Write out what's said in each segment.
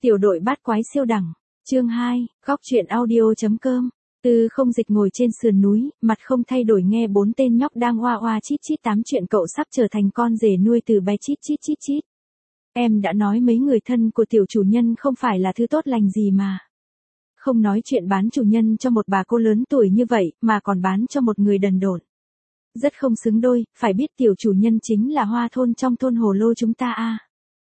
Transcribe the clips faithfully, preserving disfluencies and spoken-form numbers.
Tiểu đội bát quái siêu đẳng. Chương hai, góc truyện audio.com. Tư Không Dịch ngồi trên sườn núi, mặt không thay đổi nghe bốn tên nhóc đang oa oa chít chít tám chuyện cậu sắp trở thành con rể nuôi từ bé chít chít chít chít. Em đã nói mấy người thân của tiểu chủ nhân không phải là thứ tốt lành gì mà. Không nói chuyện bán chủ nhân cho một bà cô lớn tuổi như vậy, mà còn bán cho một người đần độn. Rất không xứng đôi, phải biết tiểu chủ nhân chính là Hoa Thôn trong thôn Hồ Lô chúng ta a. À.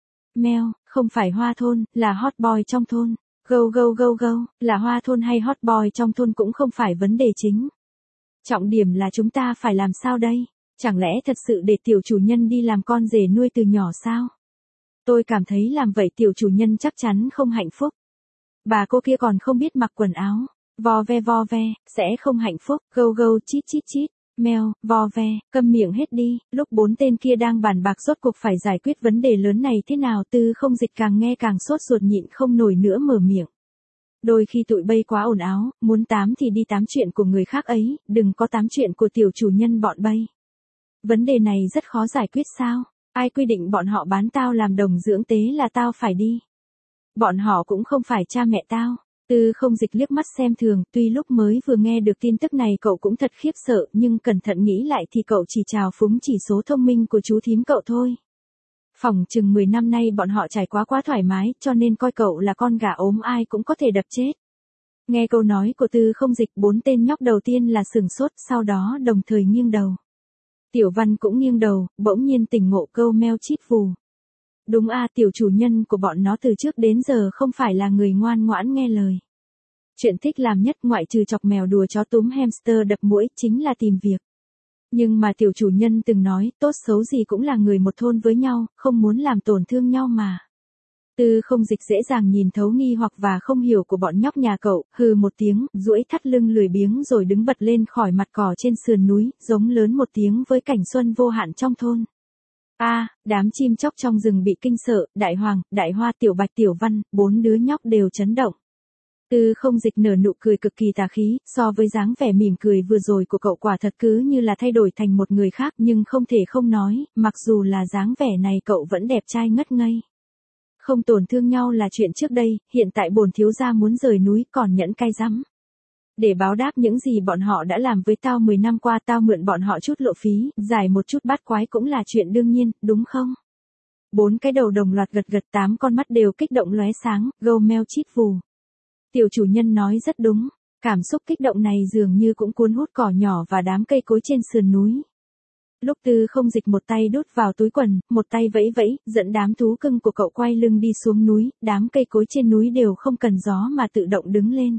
Meo, không phải Hoa Thôn, là hot boy trong thôn. Go go go go, là Hoa Thôn hay hot boy trong thôn cũng không phải vấn đề chính. Trọng điểm là chúng ta phải làm sao đây? Chẳng lẽ thật sự để tiểu chủ nhân đi làm con rể nuôi từ nhỏ sao? Tôi cảm thấy làm vậy tiểu chủ nhân chắc chắn không hạnh phúc. Bà cô kia còn không biết mặc quần áo. Vo ve vo ve, sẽ không hạnh phúc. Go go chít chít chít. Mèo, vo ve, câm miệng hết đi. Lúc bốn tên kia đang bàn bạc rốt cuộc phải giải quyết vấn đề lớn này thế nào, Tư Không Dịch càng nghe càng sốt ruột nhịn không nổi nữa mở miệng. Đôi khi tụi bay quá ồn áo, muốn tám thì đi tám chuyện của người khác ấy, đừng có tám chuyện của tiểu chủ nhân bọn bay. Vấn đề này rất khó giải quyết sao? Ai quy định bọn họ bán tao làm đồng dưỡng tế là tao phải đi? Bọn họ cũng không phải cha mẹ tao. Tư Không Dịch liếc mắt xem thường, tuy lúc mới vừa nghe được tin tức này cậu cũng thật khiếp sợ, nhưng cẩn thận nghĩ lại thì cậu chỉ trào phúng chỉ số thông minh của chú thím cậu thôi. Phỏng chừng mười năm nay bọn họ trải quá quá thoải mái, cho nên coi cậu là con gà ốm ai cũng có thể đập chết. Nghe câu nói của Tư Không Dịch, bốn tên nhóc đầu tiên là sửng sốt, sau đó đồng thời nghiêng đầu. Tiểu Văn cũng nghiêng đầu, bỗng nhiên tỉnh ngộ câu meo chít vù. Đúng a, tiểu chủ nhân của bọn nó từ trước đến giờ không phải là người ngoan ngoãn nghe lời. Chuyện thích làm nhất ngoại trừ chọc mèo đùa chó túm hamster đập muỗi chính là tìm việc. Nhưng mà tiểu chủ nhân từng nói, tốt xấu gì cũng là người một thôn với nhau, không muốn làm tổn thương nhau mà. Tư Không Dịch dễ dàng nhìn thấu nghi hoặc và không hiểu của bọn nhóc nhà cậu, hừ một tiếng, duỗi thắt lưng lười biếng rồi đứng bật lên khỏi mặt cỏ trên sườn núi, giống lớn một tiếng với cảnh xuân vô hạn trong thôn. A, à, đám chim chóc trong rừng bị kinh sợ, Đại Hoàng, Đại Hoa, Tiểu Bạch, Tiểu Văn, bốn đứa nhóc đều chấn động. Tư Không Dịch nở nụ cười cực kỳ tà khí, so với dáng vẻ mỉm cười vừa rồi của cậu quả thật cứ như là thay đổi thành một người khác, nhưng không thể không nói, mặc dù là dáng vẻ này cậu vẫn đẹp trai ngất ngây. Không tổn thương nhau là chuyện trước đây, hiện tại bổn thiếu gia muốn rời núi còn nhẫn cay rắm. Để báo đáp những gì bọn họ đã làm với tao mười năm qua, tao mượn bọn họ chút lộ phí, giải một chút bát quái cũng là chuyện đương nhiên, đúng không? Bốn cái đầu đồng loạt gật gật, tám con mắt đều kích động lóe sáng, gâu meo chít vù. Tiểu chủ nhân nói rất đúng, cảm xúc kích động này dường như cũng cuốn hút cỏ nhỏ và đám cây cối trên sườn núi. Lúc Tư Không Dịch một tay đút vào túi quần, một tay vẫy vẫy, dẫn đám thú cưng của cậu quay lưng đi xuống núi, đám cây cối trên núi đều không cần gió mà tự động đứng lên.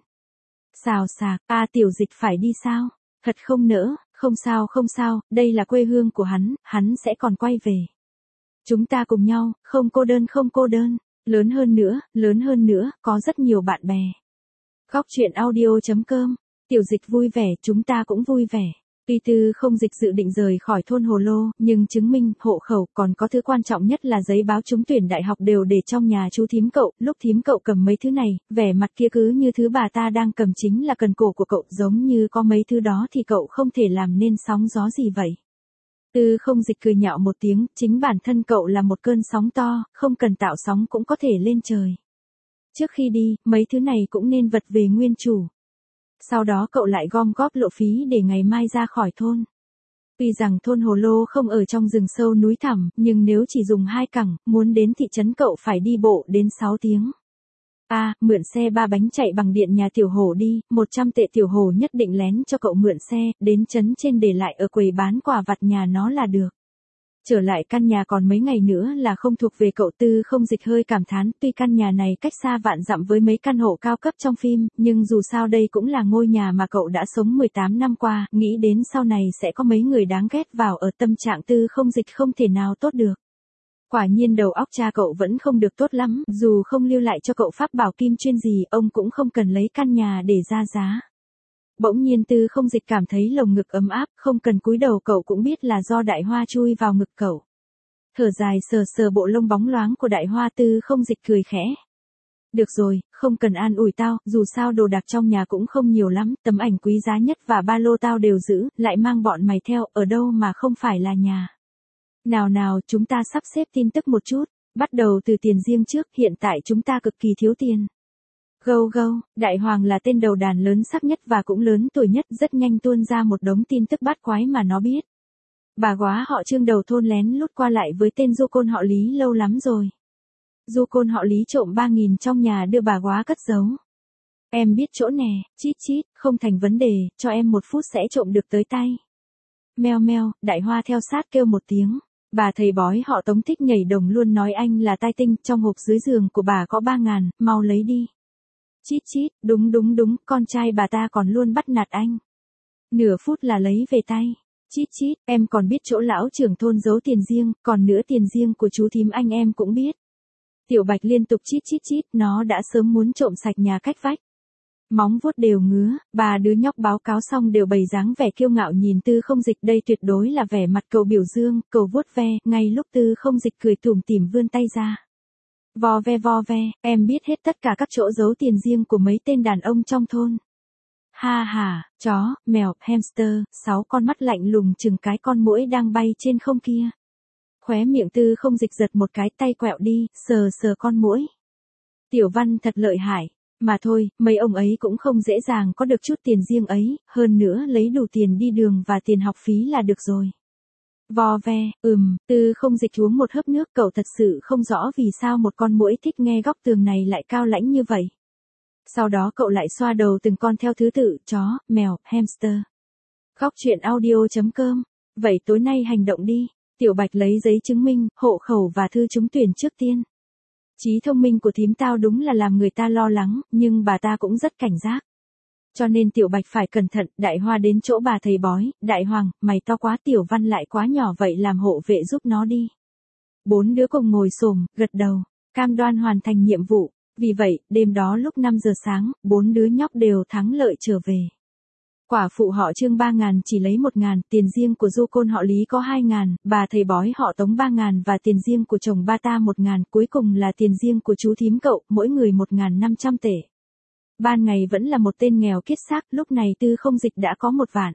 Xào xạc, a à, Tiểu Dịch phải đi sao? Thật không nỡ, không sao không sao, đây là quê hương của hắn, hắn sẽ còn quay về. Chúng ta cùng nhau, không cô đơn không cô đơn, lớn hơn nữa, lớn hơn nữa, có rất nhiều bạn bè. Góc truyện audio.com, Tiểu Dịch vui vẻ, chúng ta cũng vui vẻ. Tuy Tư Không Dịch dự định rời khỏi thôn Hồ Lô, nhưng chứng minh, hộ khẩu, còn có thứ quan trọng nhất là giấy báo trúng tuyển đại học đều để trong nhà chú thím cậu. Lúc thím cậu cầm mấy thứ này, vẻ mặt kia cứ như thứ bà ta đang cầm chính là cần cổ của cậu, giống như có mấy thứ đó thì cậu không thể làm nên sóng gió gì vậy. Tư Không Dịch cười nhạo một tiếng, chính bản thân cậu là một cơn sóng to, không cần tạo sóng cũng có thể lên trời. Trước khi đi, mấy thứ này cũng nên vật về nguyên chủ. Sau đó cậu lại gom góp lộ phí để ngày mai ra khỏi thôn. Tuy rằng thôn Hồ Lô không ở trong rừng sâu núi thẳm, nhưng nếu chỉ dùng hai cẳng, muốn đến thị trấn cậu phải đi bộ đến sáu tiếng. A, à, mượn xe ba bánh chạy bằng điện nhà Tiểu Hổ đi, một trăm tệ Tiểu Hổ nhất định lén cho cậu mượn xe, đến trấn trên để lại ở quầy bán quà vặt nhà nó là được. Trở lại căn nhà còn mấy ngày nữa là không thuộc về cậu. Tư Không Dịch hơi cảm thán, tuy căn nhà này cách xa vạn dặm với mấy căn hộ cao cấp trong phim, nhưng dù sao đây cũng là ngôi nhà mà cậu đã sống mười tám năm qua, nghĩ đến sau này sẽ có mấy người đáng ghét vào ở, tâm trạng Tư Không Dịch không thể nào tốt được. Quả nhiên đầu óc cha cậu vẫn không được tốt lắm, dù không lưu lại cho cậu pháp bảo kim chuyên gì, ông cũng không cần lấy căn nhà để ra giá. Bỗng nhiên Tư Không Dịch cảm thấy lồng ngực ấm áp, không cần cúi đầu cậu cũng biết là do Đại Hoa chui vào ngực cậu. Thở dài sờ sờ bộ lông bóng loáng của Đại Hoa, Tư Không Dịch cười khẽ. Được rồi, không cần an ủi tao, dù sao đồ đạc trong nhà cũng không nhiều lắm, tấm ảnh quý giá nhất và ba lô tao đều giữ, lại mang bọn mày theo, ở đâu mà không phải là nhà. Nào nào, chúng ta sắp xếp tin tức một chút. Bắt đầu từ tiền riêng trước, hiện tại chúng ta cực kỳ thiếu tiền. Gâu gâu, Đại Hoàng là tên đầu đàn lớn sắc nhất và cũng lớn tuổi nhất, rất nhanh tuôn ra một đống tin tức bát quái mà nó biết. Bà góa họ Trương đầu thôn lén lút qua lại với tên du côn họ Lý lâu lắm rồi. Du côn họ Lý trộm ba nghìn trong nhà đưa bà góa cất giấu. Em biết chỗ nè, chít chít, không thành vấn đề, cho em một phút sẽ trộm được tới tay. Meo meo, Đại Hoa theo sát kêu một tiếng. Bà thầy bói họ Tống thích nhảy đồng luôn nói anh là tai tinh, trong hộp dưới giường của bà có ba ngàn, mau lấy đi. Chít chít, đúng đúng đúng, con trai bà ta còn luôn bắt nạt anh. Nửa phút là lấy về tay. Chít chít, em còn biết chỗ lão trưởng thôn giấu tiền riêng, còn nữa tiền riêng của chú thím anh em cũng biết. Tiểu Bạch liên tục chít chít chít, nó đã sớm muốn trộm sạch nhà cách vách. Móng vuốt đều ngứa, bà đứa nhóc báo cáo xong đều bày dáng vẻ kiêu ngạo nhìn Tư Không Dịch, đây tuyệt đối là vẻ mặt cậu biểu dương, cậu vuốt ve, ngay lúc Tư Không Dịch cười tủm tỉm vươn tay ra. Vo ve vo ve, em biết hết tất cả các chỗ giấu tiền riêng của mấy tên đàn ông trong thôn. Ha ha, chó, mèo, hamster, sáu con mắt lạnh lùng chừng cái con muỗi đang bay trên không kia. Khóe miệng Tư Không Dịch giật một cái, tay quẹo đi, sờ sờ con muỗi. Tiểu Văn thật lợi hại. Mà thôi, mấy ông ấy cũng không dễ dàng có được chút tiền riêng ấy, hơn nữa lấy đủ tiền đi đường và tiền học phí là được rồi. Vo ve, ừm, Tư Không Dịch uống một hớp nước, cậu thật sự không rõ vì sao một con muỗi thích nghe góc tường này lại cao lãnh như vậy. Sau đó cậu lại xoa đầu từng con theo thứ tự, chó, mèo, hamster. Góc truyện audio chấm com. Vậy tối nay hành động đi. Tiểu Bạch lấy giấy chứng minh, hộ khẩu và thư trúng tuyển trước tiên. Trí thông minh của thím tao đúng là làm người ta lo lắng, nhưng bà ta cũng rất cảnh giác. Cho nên Tiểu Bạch phải cẩn thận. Đại Hoa đến chỗ bà thầy bói, Đại Hoàng, mày to quá, Tiểu Văn lại quá nhỏ, vậy làm hộ vệ giúp nó đi. Bốn đứa cùng ngồi xổm, gật đầu, cam đoan hoàn thành nhiệm vụ. Vì vậy, đêm đó lúc năm giờ sáng, bốn đứa nhóc đều thắng lợi trở về. Quả phụ họ Trương ba ngàn chỉ lấy một ngàn, tiền riêng của du côn họ Lý có hai ngàn, bà thầy bói họ Tống ba ngàn và tiền riêng của chồng ba ta một ngàn, cuối cùng là tiền riêng của chú thím cậu, mỗi người một ngàn năm trăm tể. Ban ngày vẫn là một tên nghèo kiết xác, lúc này Tư Không Dịch đã có một vạn.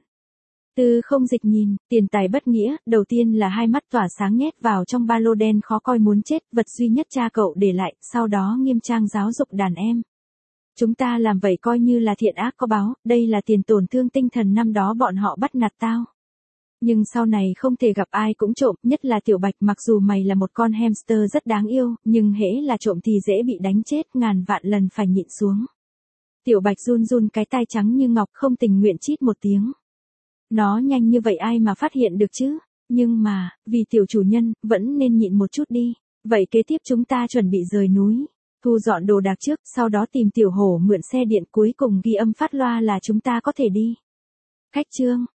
Tư Không Dịch nhìn, tiền tài bất nghĩa, đầu tiên là hai mắt tỏa sáng nhét vào trong ba lô đen khó coi muốn chết, vật duy nhất cha cậu để lại, sau đó nghiêm trang giáo dục đàn em. Chúng ta làm vậy coi như là thiện ác có báo, đây là tiền tổn thương tinh thần năm đó bọn họ bắt nạt tao. Nhưng sau này không thể gặp ai cũng trộm, nhất là Tiểu Bạch, mặc dù mày là một con hamster rất đáng yêu, nhưng hễ là trộm thì dễ bị đánh chết, ngàn vạn lần phải nhịn xuống. Tiểu Bạch run run cái tai trắng như ngọc, không tình nguyện chít một tiếng. Nó nhanh như vậy ai mà phát hiện được chứ, nhưng mà, vì tiểu chủ nhân, vẫn nên nhịn một chút đi. Vậy kế tiếp chúng ta chuẩn bị rời núi. Thu dọn đồ đạc trước, sau đó tìm Tiểu Hổ mượn xe điện, cuối cùng ghi âm phát loa là chúng ta có thể đi. Khách trương.